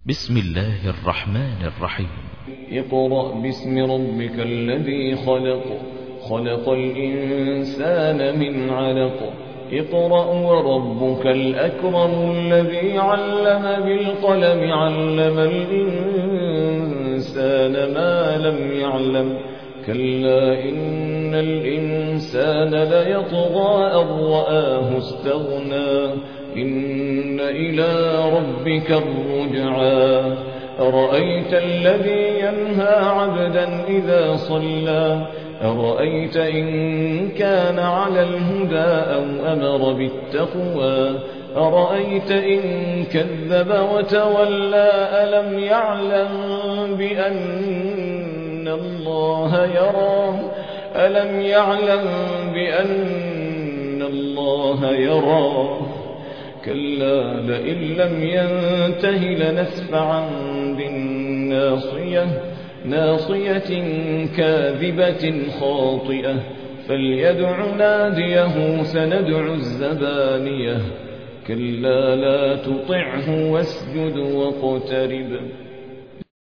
بسم الله الرحمن الرحيم. اقرأ باسم ربك الذي خلق، خلق الإنسان من علق. اقرأ وربك الأكرم الذي علم بالقلم، علم الإنسان ما لم يعلم. كلا إن الإنسان ليطغى أن رآه استغنى، إن إلى ربك الرجعى. أرأيت الذي ينهى عبدا إذا صلى، أرأيت إن كان على الهدى أو أمر بالتقوى، أرأيت إن كذب وتولى. ألم يعلم بأن الله يرى، ألم يعلم بأن الله يرى. كلا لئن لم ينته لنسفعا بالناصية، ناصية كاذبة خاطئة. فليدع ناديه سندع الزبانية. كلا لا تطعه واسجد واقترب.